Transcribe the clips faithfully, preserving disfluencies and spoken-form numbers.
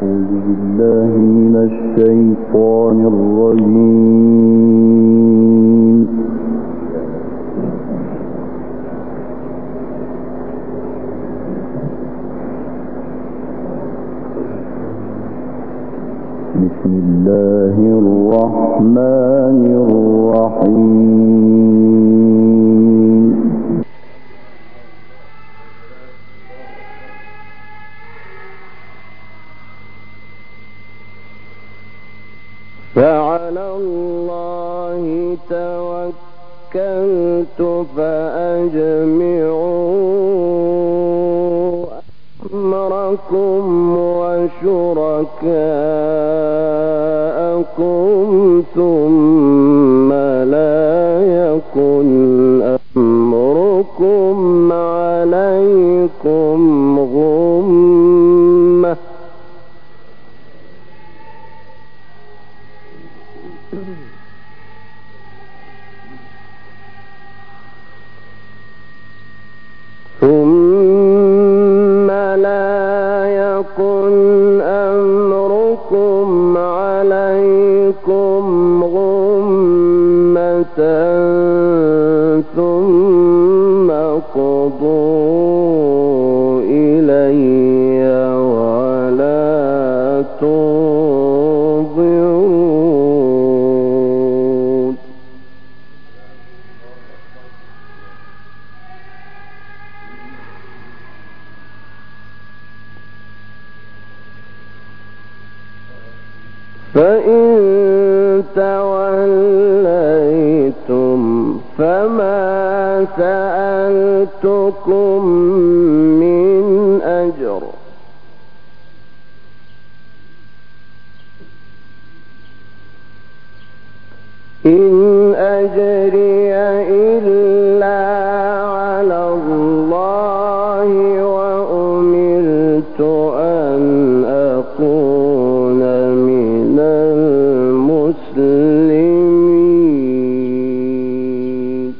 أعوذ بالله من الشيطان الرجيم. بسم الله الرحمن الرحيم. فعلى الله توكلت فأجمعوا أمركم وشركاءكم ثم لا يكن أمركم عليكم غمة ثم لا يكن أمركم عليكم غمة ثم قضوا إلي ولا تنظرون. فإن توليتم فما سألتكم من أجر إن أجري إلا على الله وأمرت أن أكون من المسلمين.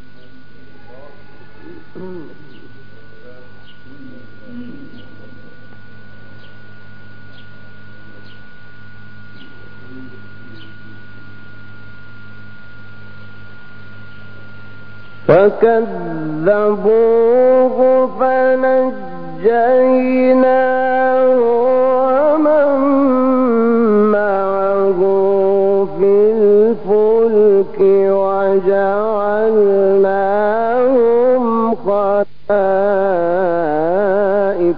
فكذبوه فنجيناه ومن معه في الفلك وجعلناهم خلائف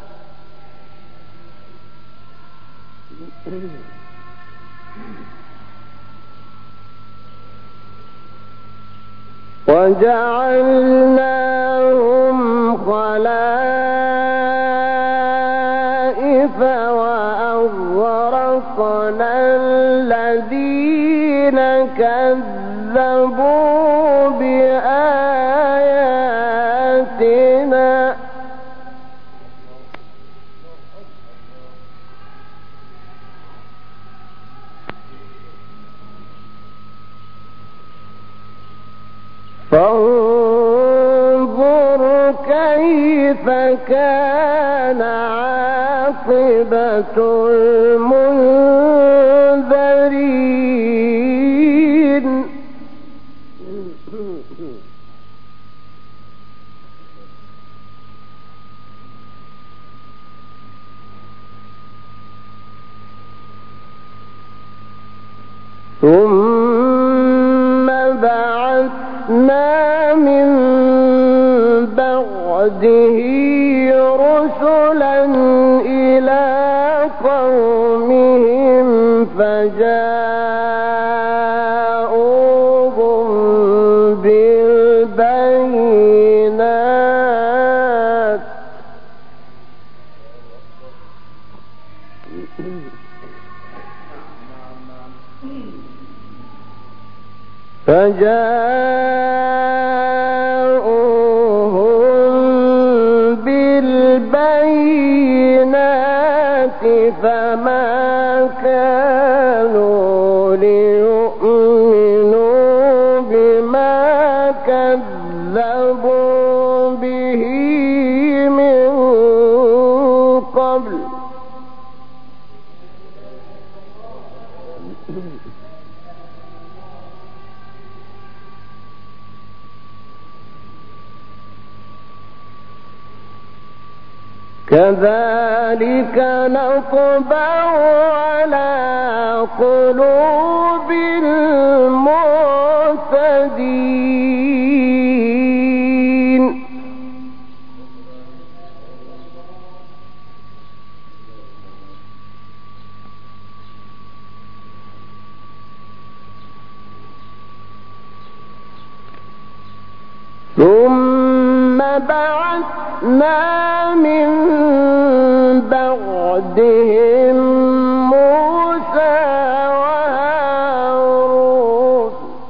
وجعلناهم خلائف وأغرقنا الذين كذبوا بآياتنا فانظر كيف كان عاقبة المنذرين. ثم بعثنا من بعده رسلا إلى قومهم فجاءوهم بالبينات فجاءوهم بالبينات فما كانوا ليؤمنوا بما كذبوا به من قبل كذلك نطبع على قلوب المعتدين ثم بعثنا من بعدهم موسى وهارون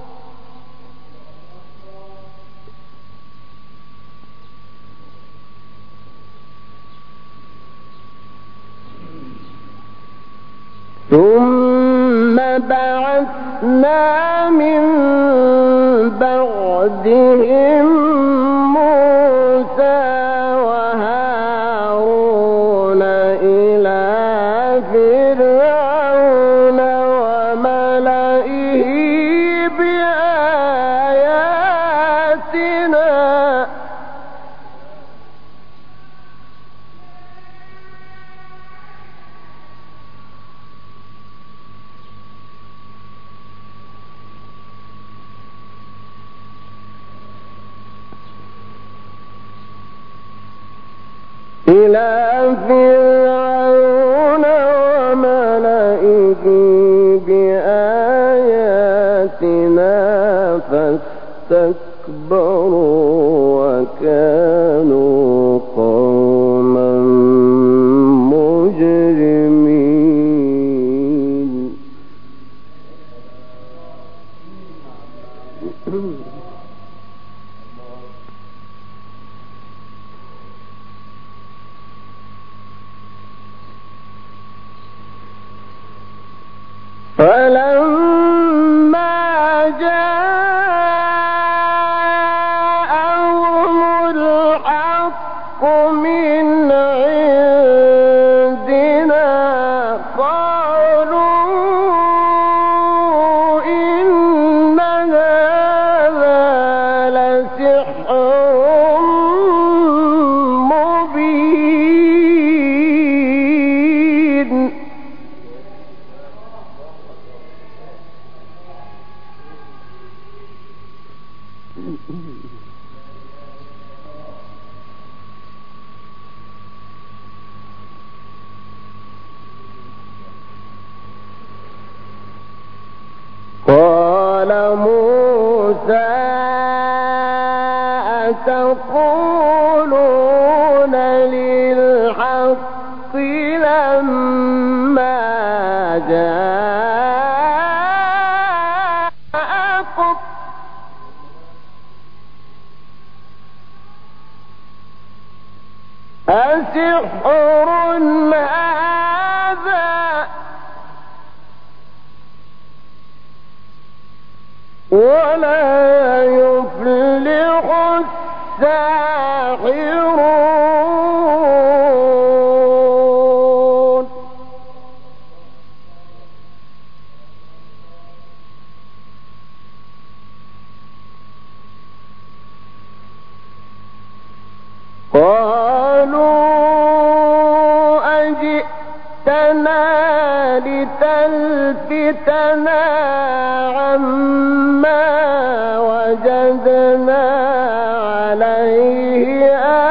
ثم بعثنا من بعدهم موسى وهارون إلى فرعون وملئه بآياتنا إلى فرعون وملئه بآياتنا فاستكبروا وكانوا قوما مجرمين فلما جاءهم الحق من عندنا قالوا إن هذا لسحر مبين قال موسى أتقولون للحق لما جاءكم أسحر هذا ولا يفلح الساحرون قالوا أجئتنا لتلفتنا عما وجدنا عليه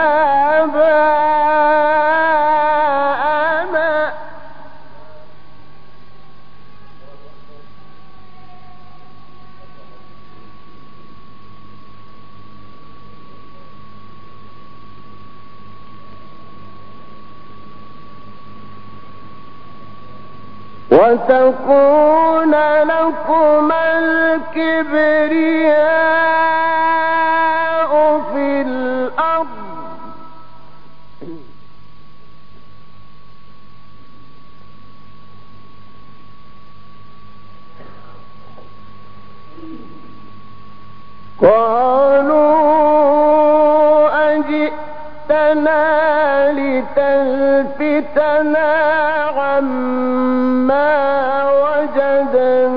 آباءنا وتكون لكما الكبرياء في الأرض قالوا أجئتنا لتلفتنا عما وجدنا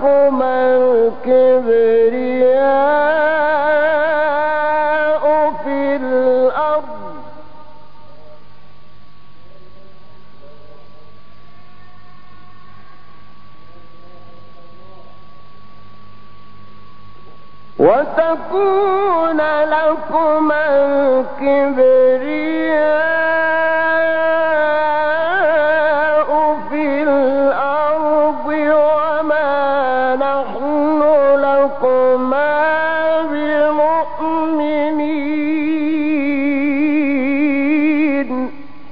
لكما الكبرياء في الأرض وتكون لكما الكبرياء في الأرض وما نحن لكما بمؤمنين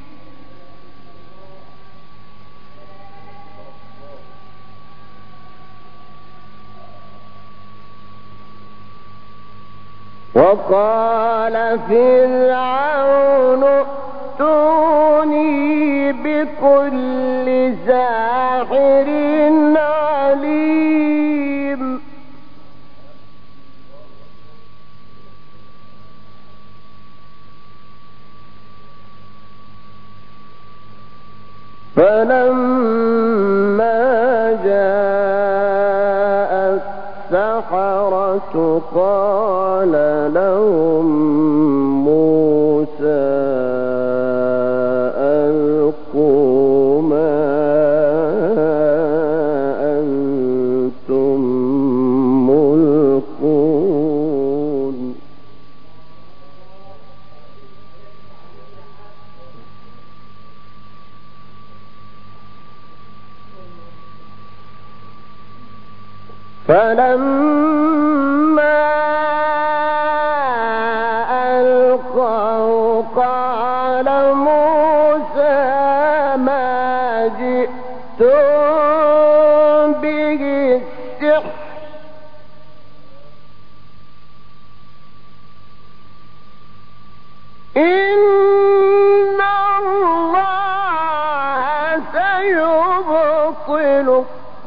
وقال فرعون ائتوني بكل ساحر عليم فلما جاء السحرة قال لهم موسى ألقوا ما أنتم ملقون فلما ألقوا قال موسى ما جئتم به السحر إن الله سيبطله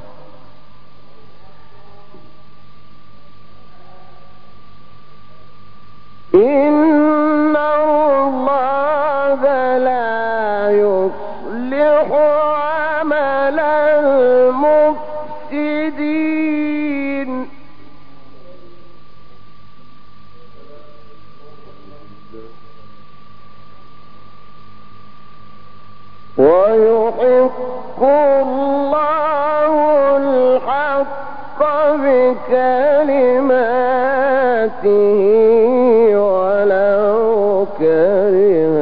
إن الله لا يصلح عمل المفسدين ويحق الله الحق بكلماته ولو كره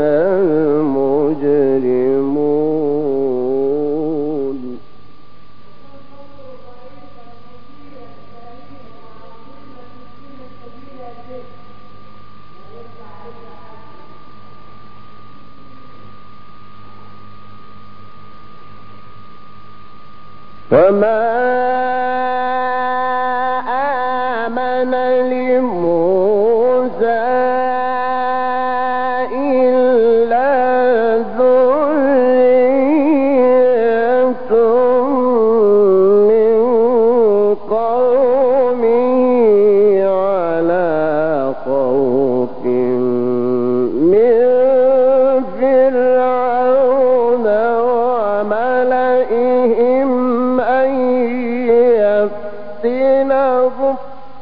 المجرمون وما آمن لموسى إلا ذرية من قومه على خوف من فرعون وملئهم أن يفتنهم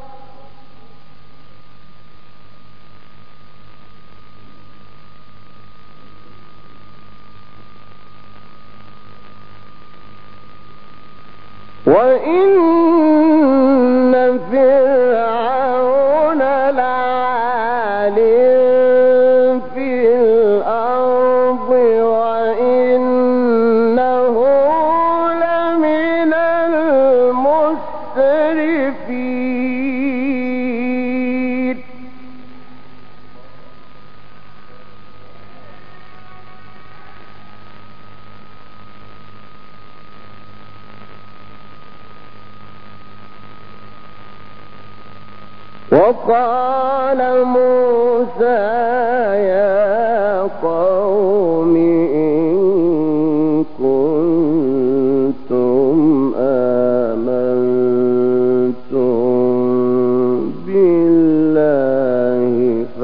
وإن فرعون لعال في الأرض وإنه لمن المسرفين وقال موسى يا قوم إن كنتم آمنتم بالله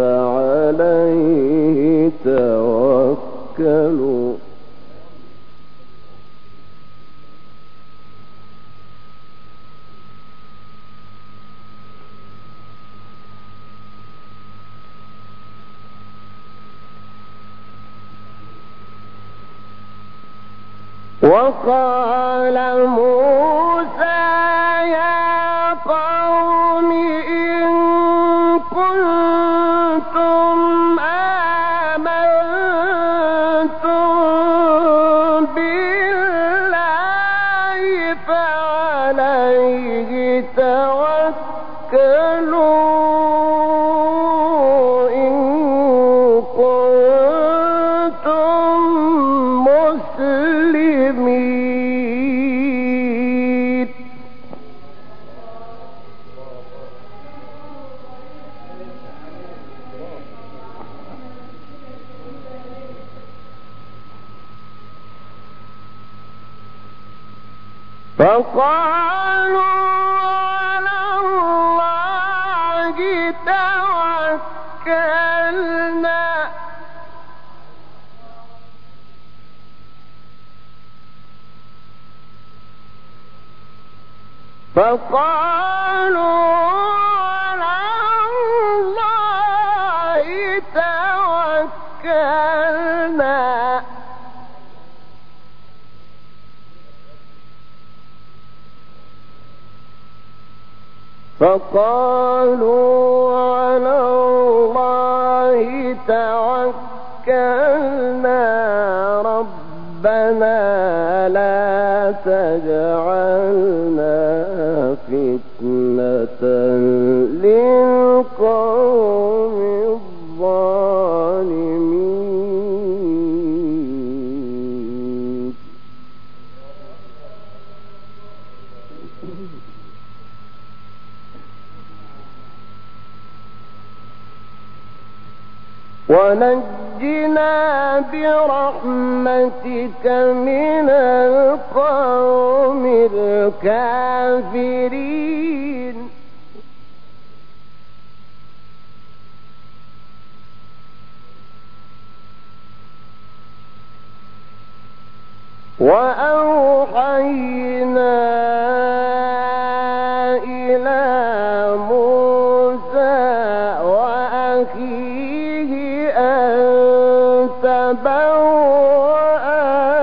فعليه توكلوا وقال موسى يا قوم إن كنتم آمنتم بالله فعليه توكلوا إن كنتم مسلمين. فقالوا على الله توكلنا فقالوا على الله توكلنا فقالوا على الله توكلنا ربنا لا تجعلنا فتنة للقوم الظالمين. ونجنا برحمتك من القوم الكافرين. وأوحينا إلى موسى وأخيه أن تبوأ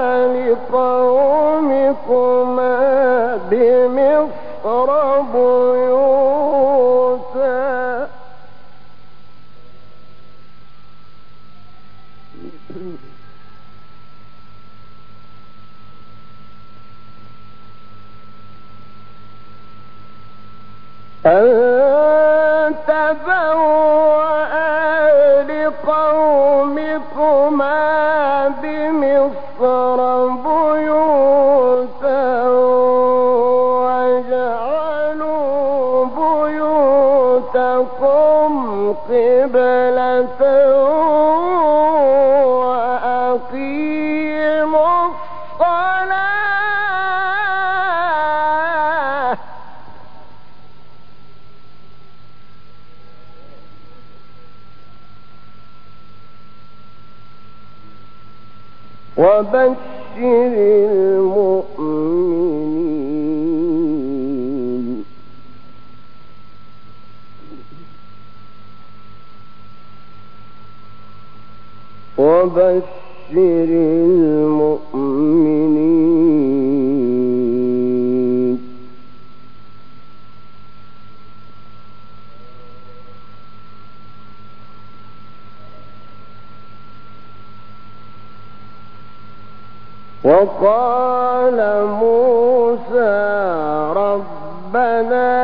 لقومكما بمصر بيوتا أن تبوأ لقومكما بمصر بيوتا واجعلوا بيوتكم قبلة وأقيموا الصلاة وبشر المؤمنين. وبشر المؤمنين. وقال موسى ربنا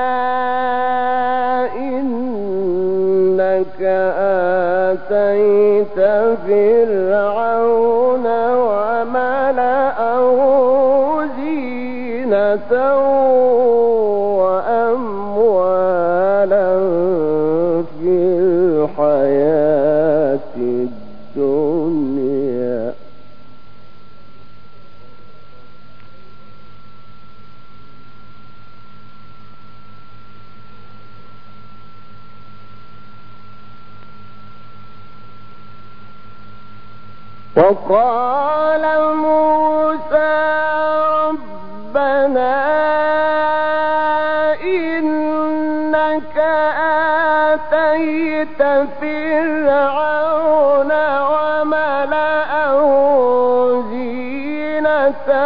إنك آتيت فرعون وملأه زينة وأموالا في الحياة الدنيا وقال موسى ربنا إنك آتيت فرعون وملأه زينة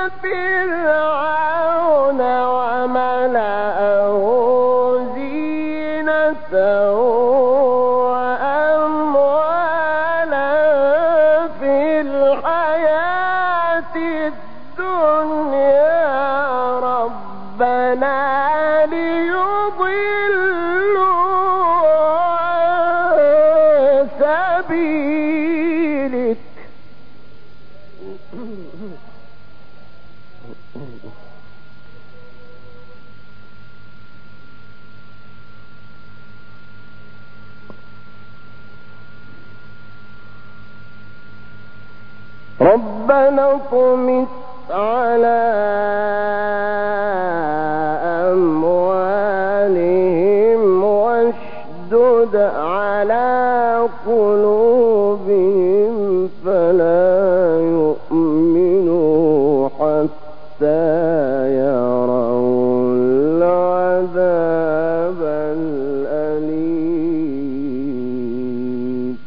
فرعون وملأه زينة وأموالا في الحياة الدنيا ربنا ليضلوا عن سبيلك ربنا اطمس على أموالهم واشدد على قلوبهم فلا يؤمنوا حتى يروا العذاب الأليم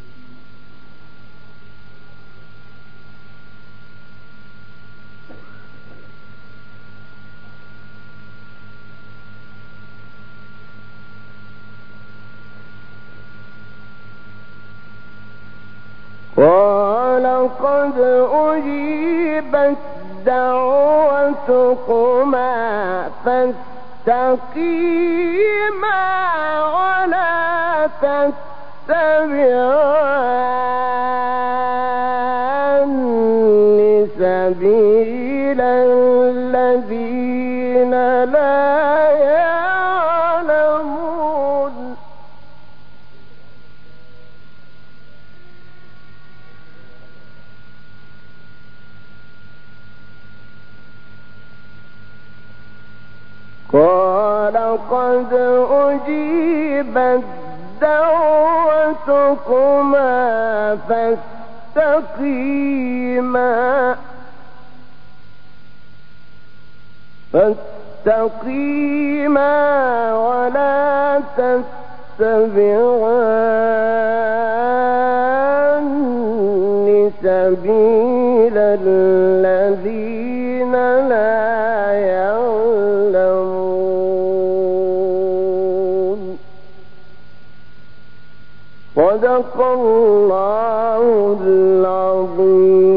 قال قد أجيبت دعوتكما فاستقيما ولا تتبعان سبيل الذين لا يعلمون قال قد أجيبت دعوتكما فاستقيما فاستقيما ولا تتبعان سبيل الذين لا يعلمون صدق الله العظيم.